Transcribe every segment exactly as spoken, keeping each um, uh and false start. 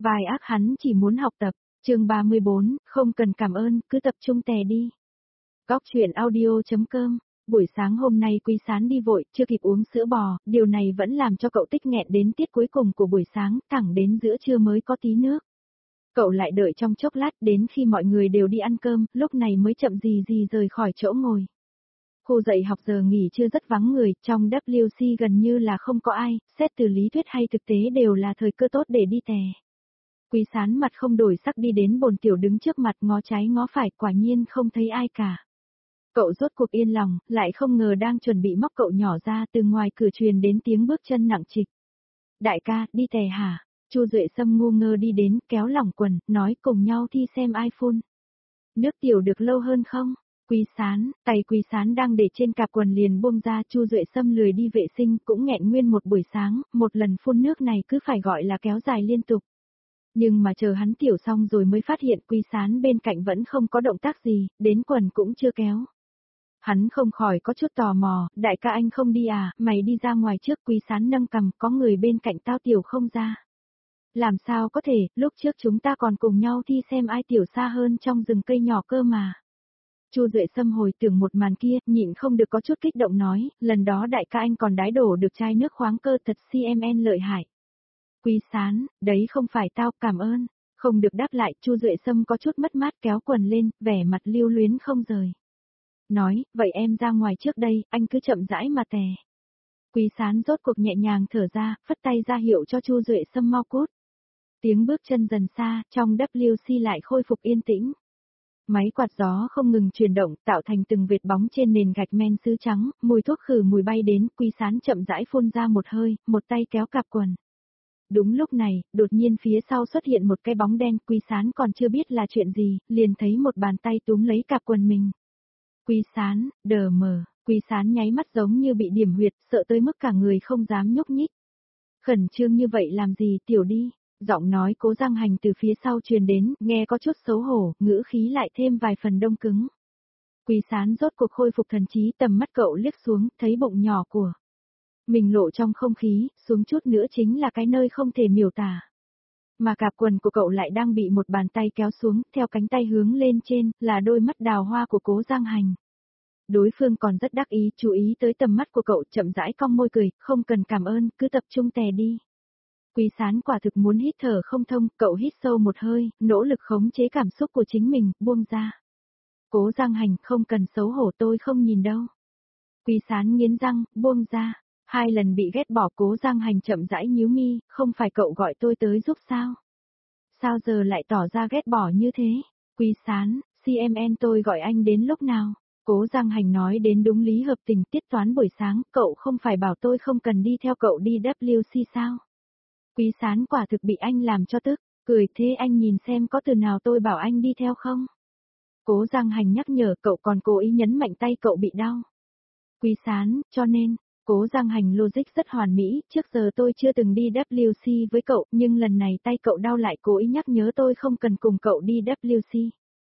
Vai ác hắn chỉ muốn học tập. Chương ba mươi bốn, không cần cảm ơn, cứ tập trung tè đi. Góc truyện audio.com. Buổi sáng hôm nay Quý Sán đi vội, chưa kịp uống sữa bò, điều này vẫn làm cho cậu tích nghẹn đến tiết cuối cùng của buổi sáng, thẳng đến giữa trưa mới có tí nước. Cậu lại đợi trong chốc lát, đến khi mọi người đều đi ăn cơm, lúc này mới chậm gì gì rời khỏi chỗ ngồi. Khu dạy học giờ nghỉ trưa rất vắng người, trong W C gần như là không có ai, xét từ lý thuyết hay thực tế đều là thời cơ tốt để đi tè. Quý Sán mặt không đổi sắc đi đến bồn tiểu đứng trước mặt, ngó trái ngó phải, quả nhiên không thấy ai cả. Cậu rốt cuộc yên lòng, lại không ngờ đang chuẩn bị móc cậu nhỏ ra, từ ngoài cửa truyền đến tiếng bước chân nặng trịch. Đại ca, đi tè hả? Chu Duệ Sâm ngu ngơ đi đến, kéo lỏng quần, nói cùng nhau thi xem ai phun. Nước tiểu được lâu hơn không? Quý Sán, tay Quý Sán đang để trên cạp quần liền buông ra. Chu Duệ Sâm lười đi vệ sinh, cũng nghẹn nguyên một buổi sáng, một lần phun nước này cứ phải gọi là kéo dài liên tục. Nhưng mà chờ hắn tiểu xong rồi mới phát hiện Quý Sán bên cạnh vẫn không có động tác gì, đến quần cũng chưa kéo. Hắn không khỏi có chút tò mò, đại ca anh không đi à, mày đi ra ngoài trước. Quý Sán nâng cằm, có người bên cạnh tao tiểu không ra. Làm sao có thể, lúc trước chúng ta còn cùng nhau thi xem ai tiểu xa hơn trong rừng cây nhỏ cơ mà. Chu Duệ Sâm hồi tưởng một màn kia, nhịn không được có chút kích động nói, lần đó đại ca anh còn đái đổ được chai nước khoáng cơ, thật cmn lợi hại. Quý Sán, đấy không phải tao, cảm ơn. Không được đáp lại, Chu Duệ Sâm có chút mất mát kéo quần lên, vẻ mặt lưu luyến không rời. Nói, vậy em ra ngoài trước đây, anh cứ chậm rãi mà tè. Quý Sán rốt cuộc nhẹ nhàng thở ra, phất tay ra hiệu cho Chu Duệ Sâm mau cút. Tiếng bước chân dần xa, trong W C lại khôi phục yên tĩnh. Máy quạt gió không ngừng chuyển động, tạo thành từng vệt bóng trên nền gạch men sứ trắng, mùi thuốc khử mùi bay đến. Quý Sán chậm rãi phun ra một hơi, một tay kéo cạp quần. Đúng lúc này, đột nhiên phía sau xuất hiện một cái bóng đen. Quý Sán còn chưa biết là chuyện gì, liền thấy một bàn tay túm lấy cạp quần mình. Quý Sán, đờ mờ, Quý Sán nháy mắt giống như bị điểm huyệt, sợ tới mức cả người không dám nhúc nhích. Khẩn trương như vậy làm gì, tiểu đi. Giọng nói Cố Giang Hành từ phía sau truyền đến, nghe có chút xấu hổ, ngữ khí lại thêm vài phần đông cứng. Quý Sán rốt cuộc khôi phục thần trí, tầm mắt cậu liếc xuống, thấy bụng nhỏ của mình lộ trong không khí, xuống chút nữa chính là cái nơi không thể miêu tả. Mà cạp quần của cậu lại đang bị một bàn tay kéo xuống, theo cánh tay hướng lên trên, là đôi mắt đào hoa của Cố Giang Hành. Đối phương còn rất đắc ý, chú ý tới tầm mắt của cậu, chậm rãi cong môi cười, không cần cảm ơn, cứ tập trung tè đi. Quý Sán quả thực muốn hít thở không thông, cậu hít sâu một hơi, nỗ lực khống chế cảm xúc của chính mình, buông ra. Cố Giang Hành, không cần xấu hổ, tôi không nhìn đâu. Quý Sán nghiến răng, buông ra. Hai lần bị ghét bỏ, Cố Giang Hành chậm rãi nhíu mi, không phải cậu gọi tôi tới giúp sao? Sao giờ lại tỏ ra ghét bỏ như thế? Quý Sán, cmn tôi gọi anh đến lúc nào? Cố Giang Hành nói đến đúng lý hợp tình, tiết toán buổi sáng, cậu không phải bảo tôi không cần đi theo cậu đi W C sao? Quý Sán quả thực bị anh làm cho tức, cười, thế anh nhìn xem có từ nào tôi bảo anh đi theo không? Cố Giang Hành nhắc nhở, cậu còn cố ý nhấn mạnh tay cậu bị đau. Quý Sán, cho nên, Cố Giang Hành logic rất hoàn mỹ, trước giờ tôi chưa từng đi W C với cậu, nhưng lần này tay cậu đau lại cố ý nhắc nhớ tôi không cần cùng cậu đi W C.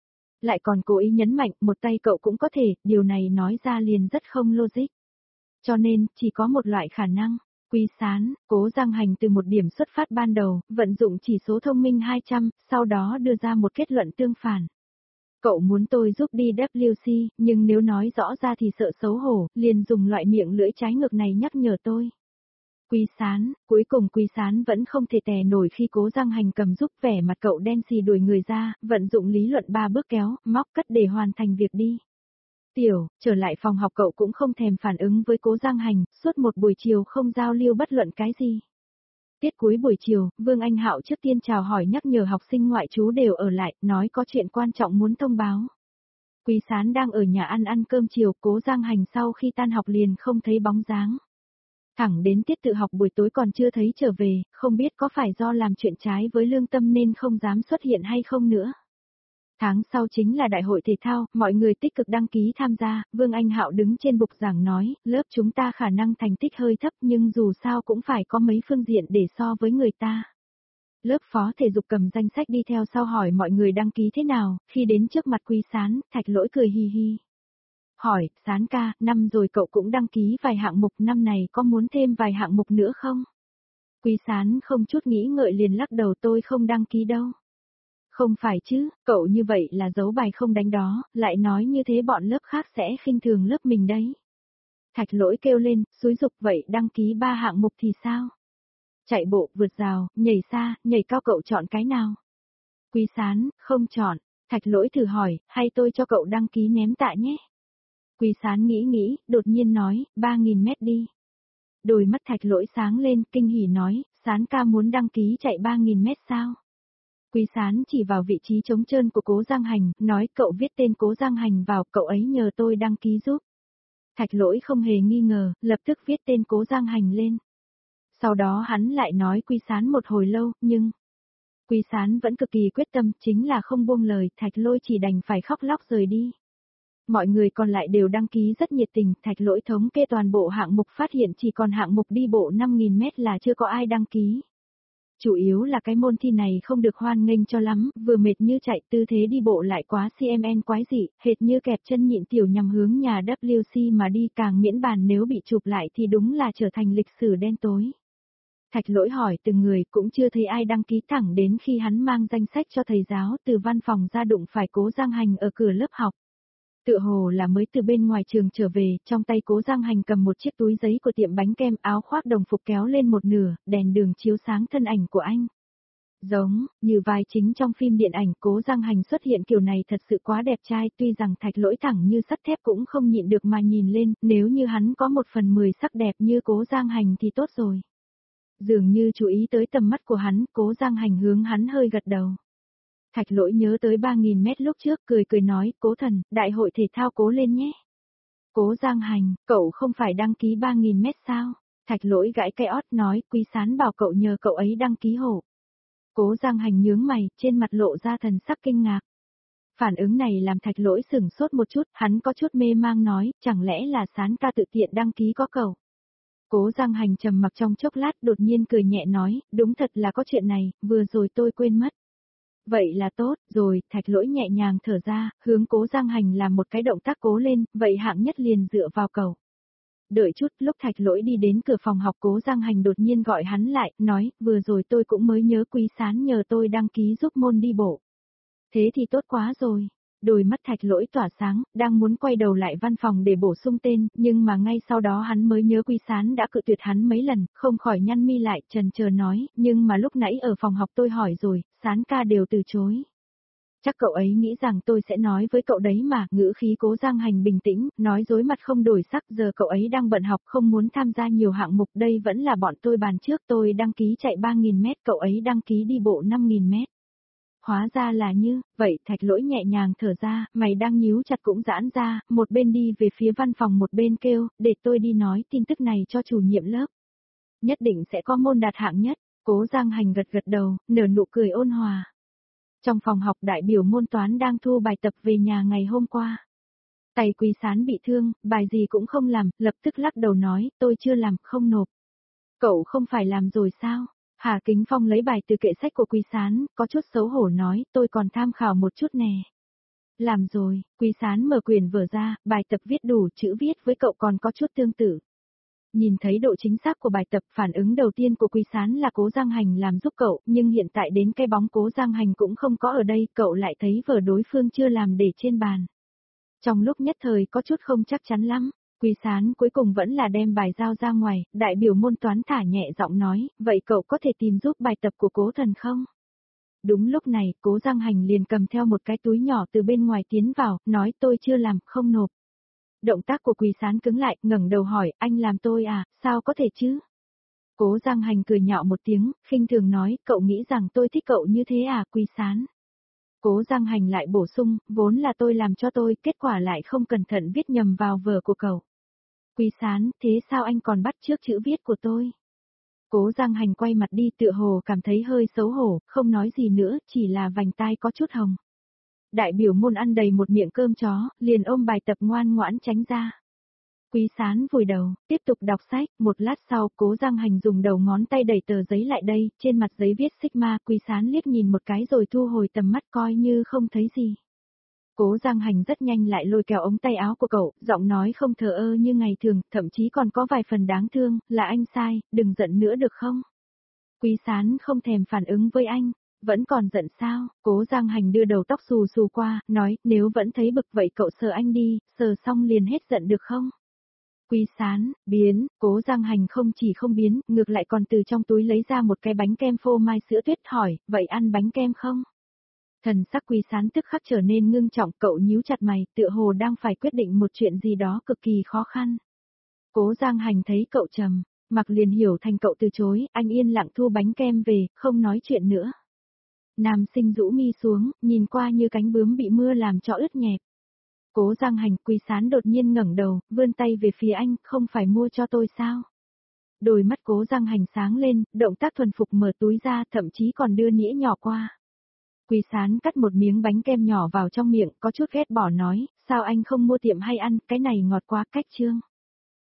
Lại còn cố ý nhấn mạnh, một tay cậu cũng có thể, điều này nói ra liền rất không logic. Cho nên, chỉ có một loại khả năng. Quý Sán, Cố Giang Hành từ một điểm xuất phát ban đầu, vận dụng chỉ số thông minh hai trăm, sau đó đưa ra một kết luận tương phản. Cậu muốn tôi giúp đi W C, nhưng nếu nói rõ ra thì sợ xấu hổ, liền dùng loại miệng lưỡi trái ngược này nhắc nhở tôi. Quý Sán, cuối cùng Quý Sán vẫn không thể tè nổi khi Cố Giang Hành cầm giúp, vẻ mặt cậu đen xì đuổi người ra, vận dụng lý luận ba bước kéo, móc cất để hoàn thành việc đi. Tiểu, trở lại phòng học cậu cũng không thèm phản ứng với Cố Giang Hành, suốt một buổi chiều không giao lưu bất luận cái gì. Tiết cuối buổi chiều, Vương Anh Hạo trước tiên chào hỏi nhắc nhở học sinh ngoại trú đều ở lại, nói có chuyện quan trọng muốn thông báo. Quý Sán đang ở nhà ăn ăn cơm chiều, Cố Giang Hành sau khi tan học liền không thấy bóng dáng. Thẳng đến tiết tự học buổi tối còn chưa thấy trở về, không biết có phải do làm chuyện trái với lương tâm nên không dám xuất hiện hay không nữa. Tháng sau chính là đại hội thể thao, mọi người tích cực đăng ký tham gia, Vương Anh Hạo đứng trên bục giảng nói, lớp chúng ta khả năng thành tích hơi thấp nhưng dù sao cũng phải có mấy phương diện để so với người ta. Lớp phó thể dục cầm danh sách đi theo sau hỏi mọi người đăng ký thế nào, khi đến trước mặt Quý Sán, Thạch Lỗi cười hi hi. Hỏi, Sán ca, năm rồi cậu cũng đăng ký vài hạng mục, năm này có muốn thêm vài hạng mục nữa không? Quý Sán không chút nghĩ ngợi liền lắc đầu, tôi không đăng ký đâu. Không phải chứ, cậu như vậy là giấu bài không đánh đó, lại nói như thế bọn lớp khác sẽ khinh thường lớp mình đấy. Thạch Lỗi kêu lên, xúi giục, vậy đăng ký ba hạng mục thì sao? Chạy bộ, vượt rào, nhảy xa, nhảy cao, cậu chọn cái nào? Quý Sán, không chọn. Thạch Lỗi thử hỏi, hay tôi cho cậu đăng ký ném tạ nhé? Quý Sán nghĩ nghĩ, đột nhiên nói, ba nghìn mét đi. Đôi mắt Thạch Lỗi sáng lên, kinh hỉ nói, Sán ca muốn đăng ký chạy ba nghìn mét sao? Quý Sán chỉ vào vị trí trống trơn của Cố Giang Hành, nói cậu viết tên Cố Giang Hành vào, cậu ấy nhờ tôi đăng ký giúp. Thạch Lỗi không hề nghi ngờ, lập tức viết tên Cố Giang Hành lên. Sau đó hắn lại nói Quý Sán một hồi lâu, nhưng... Quý Sán vẫn cực kỳ quyết tâm, chính là không buông lời, Thạch Lỗi chỉ đành phải khóc lóc rời đi. Mọi người còn lại đều đăng ký rất nhiệt tình, Thạch Lỗi thống kê toàn bộ hạng mục phát hiện chỉ còn hạng mục đi bộ năm nghìn mét là chưa có ai đăng ký. Chủ yếu là cái môn thi này không được hoan nghênh cho lắm, vừa mệt như chạy, tư thế đi bộ lại quá xê em en quái dị, hệt như kẹp chân nhịn tiểu nhằm hướng nhà W C mà đi, càng miễn bàn nếu bị chụp lại thì đúng là trở thành lịch sử đen tối. Thạch Lỗi hỏi từng người, cũng chưa thấy ai đăng ký, thẳng đến khi hắn mang danh sách cho thầy giáo từ văn phòng ra đụng phải Cố Giang Hành ở cửa lớp học. Tựa hồ là mới từ bên ngoài trường trở về, trong tay Cố Giang Hành cầm một chiếc túi giấy của tiệm bánh kem, áo khoác đồng phục kéo lên một nửa, đèn đường chiếu sáng thân ảnh của anh. Giống như vai chính trong phim điện ảnh, Cố Giang Hành xuất hiện kiểu này thật sự quá đẹp trai, tuy rằng Thạch Lỗi thẳng như sắt thép cũng không nhịn được mà nhìn lên, nếu như hắn có một phần mười sắc đẹp như Cố Giang Hành thì tốt rồi. Dường như chú ý tới tầm mắt của hắn, Cố Giang Hành hướng hắn hơi gật đầu. Thạch Lỗi nhớ tới ba nghìn mét lúc trước, cười cười nói, Cố thần, đại hội thể thao cố lên nhé. Cố Giang Hành, cậu không phải đăng ký ba nghìn mét sao? Thạch Lỗi gãi cái ót nói, Quý Sán bảo cậu nhờ cậu ấy đăng ký hộ. Cố Giang Hành nhướng mày, trên mặt lộ ra thần sắc kinh ngạc. Phản ứng này làm Thạch Lỗi sửng sốt một chút, hắn có chút mê mang nói, chẳng lẽ là Sán ca tự tiện đăng ký có cậu? Cố Giang Hành trầm mặc trong chốc lát, đột nhiên cười nhẹ nói, đúng thật là có chuyện này, vừa rồi tôi quên mất. Vậy là tốt, rồi, Thạch Lỗi nhẹ nhàng thở ra, hướng Cố Giang Hành làm một cái động tác cố lên, vậy hạng nhất liền dựa vào cậu. Đợi chút, lúc Thạch Lỗi đi đến cửa phòng học, Cố Giang Hành đột nhiên gọi hắn lại, nói, vừa rồi tôi cũng mới nhớ Quý Sán nhờ tôi đăng ký giúp môn đi bộ. Thế thì tốt quá rồi. Đôi mắt Thạch Lỗi tỏa sáng, đang muốn quay đầu lại văn phòng để bổ sung tên, nhưng mà ngay sau đó hắn mới nhớ Quý Sán đã cự tuyệt hắn mấy lần, không khỏi nhăn mi lại, trần chờ nói, nhưng mà lúc nãy ở phòng học tôi hỏi rồi, Sán ca đều từ chối. Chắc cậu ấy nghĩ rằng tôi sẽ nói với cậu đấy mà, ngữ khí Cố Giang Hành bình tĩnh, nói dối mặt không đổi sắc, giờ cậu ấy đang bận học không muốn tham gia nhiều hạng mục, đây vẫn là bọn tôi bàn trước, tôi đăng ký chạy ba nghìn mét, cậu ấy đăng ký đi bộ năm nghìn mét. Hóa ra là như, vậy Thạch Lỗi nhẹ nhàng thở ra, mày đang nhíu chặt cũng giãn ra, một bên đi về phía văn phòng một bên kêu, để tôi đi nói tin tức này cho chủ nhiệm lớp. Nhất định sẽ có môn đạt hạng nhất, Cố Giang Hành gật gật đầu, nở nụ cười ôn hòa. Trong phòng học đại biểu môn toán đang thu bài tập về nhà ngày hôm qua. Tay Quý Sán bị thương, bài gì cũng không làm, lập tức lắc đầu nói, tôi chưa làm, không nộp. Cậu không phải làm rồi sao? Hà Kính Phong lấy bài từ kệ sách của Quý Sán, có chút xấu hổ nói, tôi còn tham khảo một chút nè. Làm rồi, Quý Sán mở quyển vở ra, bài tập viết đủ, chữ viết với cậu còn có chút tương tự. Nhìn thấy độ chính xác của bài tập, phản ứng đầu tiên của Quý Sán là Cố Giang Hành làm giúp cậu, nhưng hiện tại đến cái bóng Cố Giang Hành cũng không có ở đây, cậu lại thấy vở đối phương chưa làm để trên bàn. Trong lúc nhất thời có chút không chắc chắn lắm. Quý Sán cuối cùng vẫn là đem bài giao ra ngoài, đại biểu môn toán thả nhẹ giọng nói, vậy cậu có thể tìm giúp bài tập của Cố thần không? Đúng lúc này, Cố Giang Hành liền cầm theo một cái túi nhỏ từ bên ngoài tiến vào, nói tôi chưa làm, không nộp. Động tác của Quý Sán cứng lại, ngẩng đầu hỏi, anh làm tôi à, sao có thể chứ? Cố Giang Hành cười nhạo một tiếng, khinh thường nói, cậu nghĩ rằng tôi thích cậu như thế à, Quý Sán? Cố Giang Hành lại bổ sung, vốn là tôi làm cho tôi, kết quả lại không cẩn thận viết nhầm vào vở của cậu. Quý Sán, thế sao anh còn bắt chước chữ viết của tôi? Cố Giang Hành quay mặt đi, tựa hồ cảm thấy hơi xấu hổ, không nói gì nữa, chỉ là vành tai có chút hồng. Đại biểu môn ăn đầy một miệng cơm chó, liền ôm bài tập ngoan ngoãn tránh ra. Quý Sán vùi đầu, tiếp tục đọc sách, một lát sau, Cố Giang Hành dùng đầu ngón tay đẩy tờ giấy lại đây, trên mặt giấy viết Sigma, Quý Sán liếc nhìn một cái rồi thu hồi tầm mắt coi như không thấy gì. Cố Giang Hành rất nhanh lại lôi kéo ống tay áo của cậu, giọng nói không thờ ơ như ngày thường, thậm chí còn có vài phần đáng thương, là anh sai, đừng giận nữa được không? Quý Sán không thèm phản ứng với anh, vẫn còn giận sao? Cố Giang Hành đưa đầu tóc xù xù qua, nói, nếu vẫn thấy bực vậy cậu sờ anh đi, sờ xong liền hết giận được không? Quý Sán, biến, Cố Giang Hành không chỉ không biến, ngược lại còn từ trong túi lấy ra một cái bánh kem phô mai sữa tuyết hỏi, vậy ăn bánh kem không? Thần sắc Quý Sán tức khắc trở nên ngưng trọng, cậu nhíu chặt mày, tựa hồ đang phải quyết định một chuyện gì đó cực kỳ khó khăn. Cố Giang Hành thấy cậu trầm, mặc liền hiểu thành cậu từ chối, anh yên lặng thu bánh kem về, không nói chuyện nữa. Nam Sinh rũ mi xuống, nhìn qua như cánh bướm bị mưa làm cho ướt nhẹp. Cố Giang Hành, Quý Sán đột nhiên ngẩng đầu, vươn tay về phía anh, không phải mua cho tôi sao? Đôi mắt Cố Giang Hành sáng lên, động tác thuần phục mở túi ra, thậm chí còn đưa nĩa nhỏ qua. Quý Sán cắt một miếng bánh kem nhỏ vào trong miệng, có chút ghét bỏ nói, sao anh không mua tiệm hay ăn, cái này ngọt quá, cách trương.